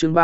chương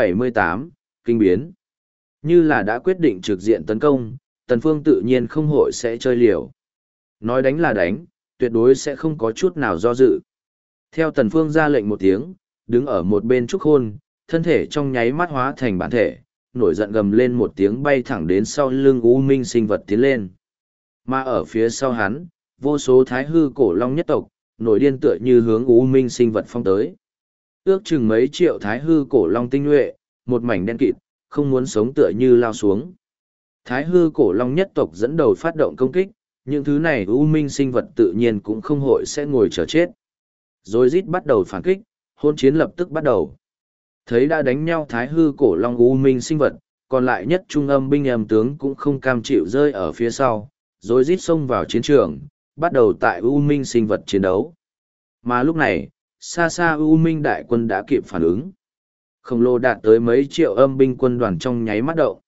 378, kinh biến. Như là đã quyết định trực diện tấn công, Tần Phương tự nhiên không hội sẽ chơi liều. Nói đánh là đánh, tuyệt đối sẽ không có chút nào do dự. Theo Tần Phương ra lệnh một tiếng, đứng ở một bên Trúc Khôn, thân thể trong nháy mắt hóa thành bản thể, nổi giận gầm lên một tiếng bay thẳng đến sau lưng U Minh sinh vật tiến lên. Mà ở phía sau hắn, vô số thái hư cổ long nhất tộc, nổi điên tựa như hướng U Minh sinh vật phong tới. Ước chừng mấy triệu thái hư cổ long tinh nhuệ, một mảnh đen kịt, không muốn sống tựa như lao xuống. Thái hư cổ long nhất tộc dẫn đầu phát động công kích, những thứ này U Minh sinh vật tự nhiên cũng không hội sẽ ngồi chờ chết. Rồi rít bắt đầu phản kích, hôn chiến lập tức bắt đầu. Thấy đã đánh nhau thái hư cổ long U Minh sinh vật, còn lại nhất trung âm binh âm tướng cũng không cam chịu rơi ở phía sau, rồi rít xông vào chiến trường, bắt đầu tại U Minh sinh vật chiến đấu. Mà lúc này, xa xa U Minh đại quân đã kịp phản ứng. Khổng lồ đạt tới mấy triệu âm binh quân đoàn trong nháy mắt động.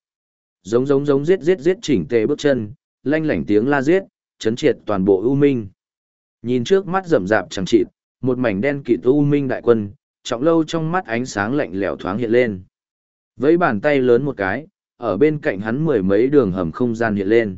Giống giết chỉnh tề bước chân, lanh lảnh tiếng la giết, chấn triệt toàn bộ U Minh. Nhìn trước mắt rậm rạp chẳng chịt, một mảnh đen kịt U Minh đại quân, Trọng Lâu trong mắt ánh sáng lạnh lẽo thoáng hiện lên. Với bàn tay lớn một cái, ở bên cạnh hắn mười mấy đường hầm không gian hiện lên.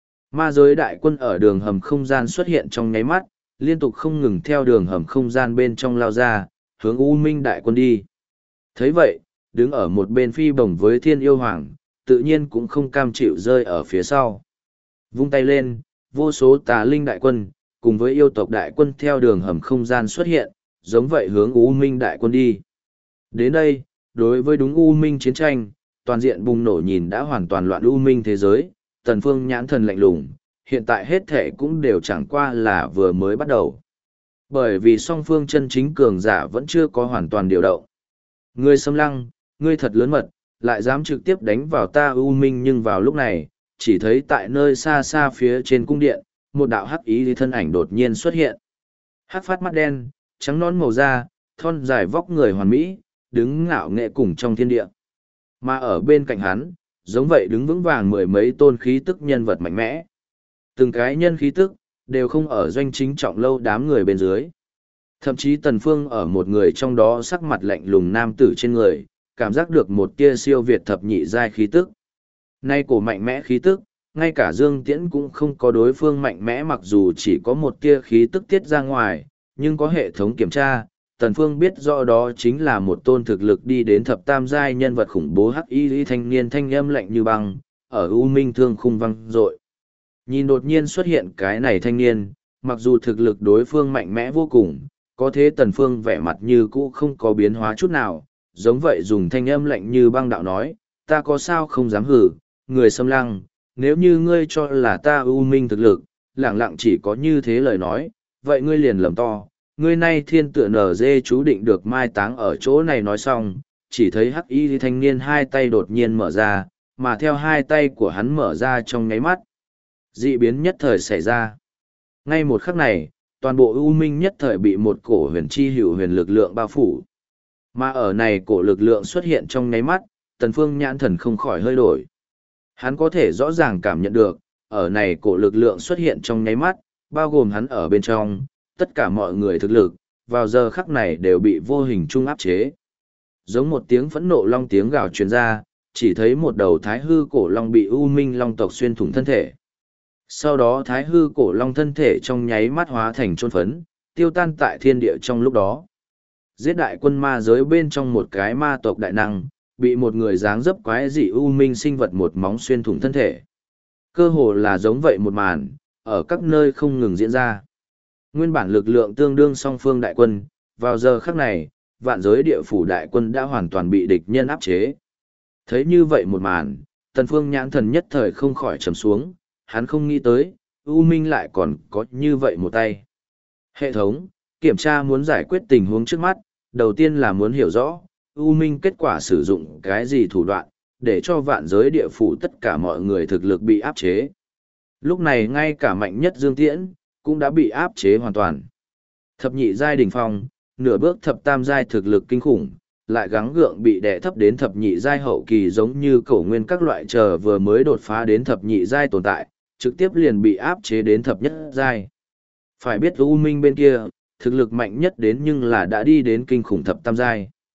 Ma giới đại quân ở đường hầm không gian xuất hiện trong nháy mắt, liên tục không ngừng theo đường hầm không gian bên trong lao ra, hướng U Minh đại quân đi. Thấy vậy, đứng ở một bên phi bổng với Thiên Yêu Hoàng, tự nhiên cũng không cam chịu rơi ở phía sau. Vung tay lên, vô số tà linh đại quân, cùng với yêu tộc đại quân theo đường hầm không gian xuất hiện, giống vậy hướng U Minh đại quân đi. Đến đây, đối với đúng U Minh chiến tranh, toàn diện bùng nổ nhìn đã hoàn toàn loạn U Minh thế giới, Tần Phương nhãn thần lạnh lùng, hiện tại hết thể cũng đều chẳng qua là vừa mới bắt đầu. Bởi vì song phương chân chính cường giả vẫn chưa có hoàn toàn điều động. Ngươi xâm lăng, ngươi thật lớn mật, lại dám trực tiếp đánh vào ta U Minh, nhưng vào lúc này, chỉ thấy tại nơi xa xa phía trên cung điện, một đạo hắc ý thân ảnh đột nhiên xuất hiện. Hắc phát mắt đen, trắng nón màu da, thon dài vóc người hoàn mỹ, đứng ngạo nghệ cùng trong thiên địa. Mà ở bên cạnh hắn, giống vậy đứng vững vàng mười mấy tôn khí tức nhân vật mạnh mẽ. Từng cái nhân khí tức, đều không ở doanh chính Trọng Lâu đám người bên dưới. Thậm chí Tần Phương ở một người trong đó sắc mặt lạnh lùng nam tử trên người, cảm giác được một tia siêu việt thập nhị giai khí tức. Nay cổ mạnh mẽ khí tức, ngay cả Dương Tiễn cũng không có đối phương mạnh mẽ, mặc dù chỉ có một tia khí tức tiết ra ngoài, nhưng có hệ thống kiểm tra, Tần Phương biết rõ đó chính là một tôn thực lực đi đến thập tam giai nhân vật khủng bố hắc y thanh niên, thanh âm lạnh như băng, ở U Minh thương khung vang dội. Nhìn đột nhiên xuất hiện cái này thanh niên, mặc dù thực lực đối phương mạnh mẽ vô cùng, có thế Tần Phương vẻ mặt như cũ không có biến hóa chút nào, giống vậy dùng thanh âm lạnh như băng đạo nói, ta có sao không dám hử, người xâm lăng, nếu như ngươi cho là ta U Minh thực lực, lẳng lặng chỉ có như thế lời nói, vậy ngươi liền lầm to, ngươi nay thiên tựa nở dê chú định được mai táng ở chỗ này. Nói xong, chỉ thấy hắc y thanh niên hai tay đột nhiên mở ra, mà theo hai tay của hắn mở ra trong nháy mắt, dị biến nhất thời xảy ra. Ngay một khắc này, toàn bộ U Minh nhất thời bị một cổ huyền chi hữu huyền lực lượng bao phủ. Mà ở này cổ lực lượng xuất hiện trong nháy mắt, Tần Phương nhãn thần không khỏi hơi đổi. Hắn có thể rõ ràng cảm nhận được, ở này cổ lực lượng xuất hiện trong nháy mắt, bao gồm hắn ở bên trong, tất cả mọi người thực lực, vào giờ khắc này đều bị vô hình trung áp chế. Giống một tiếng phẫn nộ long tiếng gào truyền ra, chỉ thấy một đầu thái hư cổ long bị U Minh long tộc xuyên thủng thân thể. Sau đó thái hư cổ long thân thể trong nháy mắt hóa thành chôn phấn, tiêu tan tại thiên địa trong lúc đó. Giết đại quân ma giới bên trong một cái ma tộc đại năng, bị một người dáng dấp quái dị U Minh sinh vật một móng xuyên thủng thân thể. Cơ hồ là giống vậy một màn, ở các nơi không ngừng diễn ra. Nguyên bản lực lượng tương đương song phương đại quân, vào giờ khắc này, vạn giới địa phủ đại quân đã hoàn toàn bị địch nhân áp chế. Thấy như vậy một màn, Tần Phương nhãn thần nhất thời không khỏi trầm xuống, hắn không nghĩ tới, U Minh lại còn có như vậy một tay. Hệ thống, kiểm tra muốn giải quyết tình huống trước mắt, đầu tiên là muốn hiểu rõ, U Minh kết quả sử dụng cái gì thủ đoạn, để cho vạn giới địa phủ tất cả mọi người thực lực bị áp chế. Lúc này ngay cả mạnh nhất Dương Tiễn, cũng đã bị áp chế hoàn toàn. Thập nhị giai đỉnh phong, nửa bước thập tam giai thực lực kinh khủng, lại gắng gượng bị đè thấp đến thập nhị giai hậu kỳ, giống như cổ nguyên các loại chờ vừa mới đột phá đến thập nhị giai tồn tại, trực tiếp liền bị áp chế đến thập nhất giai. Phải biết U Minh bên kia, thực lực mạnh nhất đến nhưng là đã đi đến kinh khủng thập tam giai.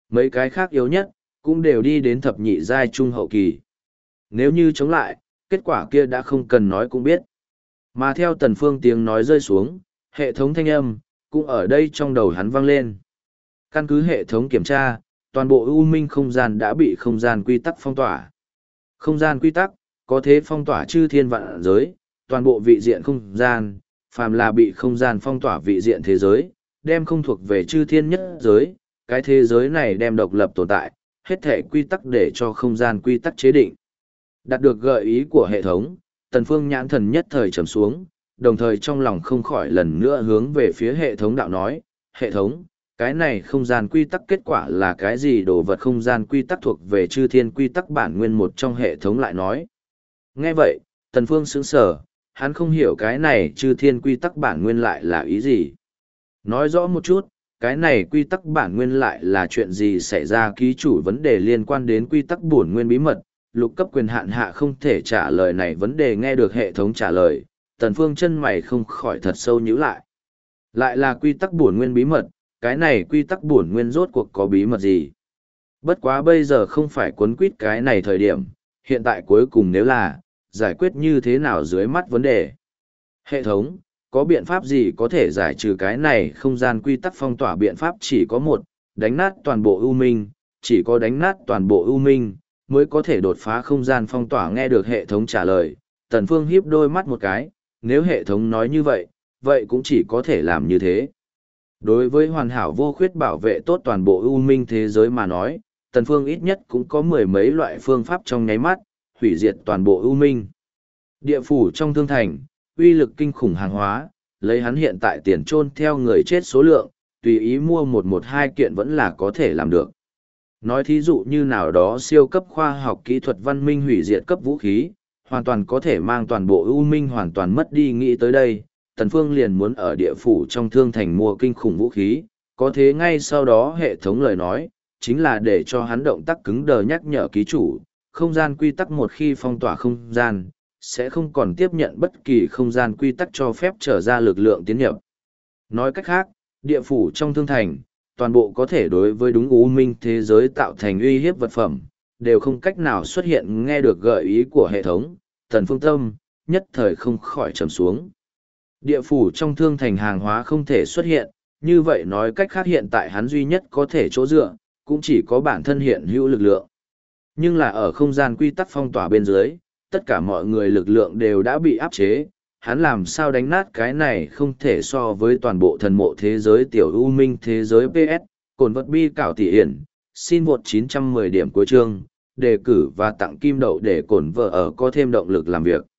Mấy cái khác yếu nhất, cũng đều đi đến thập nhị giai trung hậu kỳ. Nếu như chống lại, kết quả kia đã không cần nói cũng biết. Mà theo Tần Phương tiếng nói rơi xuống, hệ thống thanh âm, cũng ở đây trong đầu hắn vang lên. Căn cứ hệ thống kiểm tra, toàn bộ U Minh không gian đã bị không gian quy tắc phong tỏa. Không gian quy tắc, có thế phong tỏa chư thiên vạn giới, toàn bộ vị diện không gian, phàm là bị không gian phong tỏa vị diện thế giới, đem không thuộc về chư thiên nhất giới, cái thế giới này đem độc lập tồn tại, hết thể quy tắc để cho không gian quy tắc chế định. Đạt được gợi ý của hệ thống, Tần Phương nhãn thần nhất thời trầm xuống, đồng thời trong lòng không khỏi lần nữa hướng về phía hệ thống đạo nói, hệ thống, cái này không gian quy tắc kết quả là cái gì? Đồ vật không gian quy tắc thuộc về chư thiên quy tắc bản nguyên một trong hệ thống lại nói. Nghe vậy, Tần Phương sững sờ, hắn không hiểu cái này chư thiên quy tắc bản nguyên lại là ý gì. Nói rõ một chút, cái này quy tắc bản nguyên lại là chuyện gì xảy ra? Ký chủ vấn đề liên quan đến quy tắc bổn nguyên bí mật, lục cấp quyền hạn hạ không thể trả lời này vấn đề. Nghe được hệ thống trả lời, Tần Phương chân mày không khỏi thật sâu nhíu lại. Lại là quy tắc bổn nguyên bí mật, cái này quy tắc bổn nguyên rốt cuộc có bí mật gì? Bất quá bây giờ không phải cuốn quýt cái này thời điểm, hiện tại cuối cùng nếu là, giải quyết như thế nào dưới mắt vấn đề. Hệ thống, có biện pháp gì có thể giải trừ cái này không gian quy tắc phong tỏa? Biện pháp chỉ có một, đánh nát toàn bộ ưu minh, chỉ có đánh nát toàn bộ ưu minh, mới có thể đột phá không gian phong tỏa. Nghe được hệ thống trả lời, Tần Phương híp đôi mắt một cái, nếu hệ thống nói như vậy, vậy cũng chỉ có thể làm như thế. Đối với hoàn hảo vô khuyết bảo vệ tốt toàn bộ ưu minh thế giới mà nói, Tần Phương ít nhất cũng có mười mấy loại phương pháp trong nháy mắt, hủy diệt toàn bộ ưu minh. Địa phủ trong thương thành, uy lực kinh khủng hàng hóa, lấy hắn hiện tại tiền trôn theo người chết số lượng, tùy ý mua 112 kiện vẫn là có thể làm được. Nói thí dụ như nào đó siêu cấp khoa học kỹ thuật văn minh hủy diệt cấp vũ khí, hoàn toàn có thể mang toàn bộ ưu minh hoàn toàn mất đi. Nghĩ tới đây, Tần Phương liền muốn ở địa phủ trong thương thành mua kinh khủng vũ khí, có thế ngay sau đó hệ thống lời nói, chính là để cho hắn động tác cứng đờ nhắc nhở ký chủ, không gian quy tắc một khi phong tỏa không gian, sẽ không còn tiếp nhận bất kỳ không gian quy tắc cho phép trở ra lực lượng tiến nhập. Nói cách khác, địa phủ trong thương thành, toàn bộ có thể đối với đúng u minh thế giới tạo thành uy hiếp vật phẩm, đều không cách nào xuất hiện. Nghe được gợi ý của hệ thống, Tần Phương tâm, nhất thời không khỏi trầm xuống. Địa phủ trong thương thành hàng hóa không thể xuất hiện, như vậy nói cách khác hiện tại hắn duy nhất có thể chỗ dựa, cũng chỉ có bản thân hiện hữu lực lượng. Nhưng là ở không gian quy tắc phong tỏa bên dưới, tất cả mọi người lực lượng đều đã bị áp chế, hắn làm sao đánh nát cái này không thể so với toàn bộ thần mộ thế giới tiểu u minh thế giới PS, cồn vật bi cảo tỷ hiển, xin vượt 910 điểm cuối chương, đề cử và tặng kim đậu để cồn vợ ở có thêm động lực làm việc.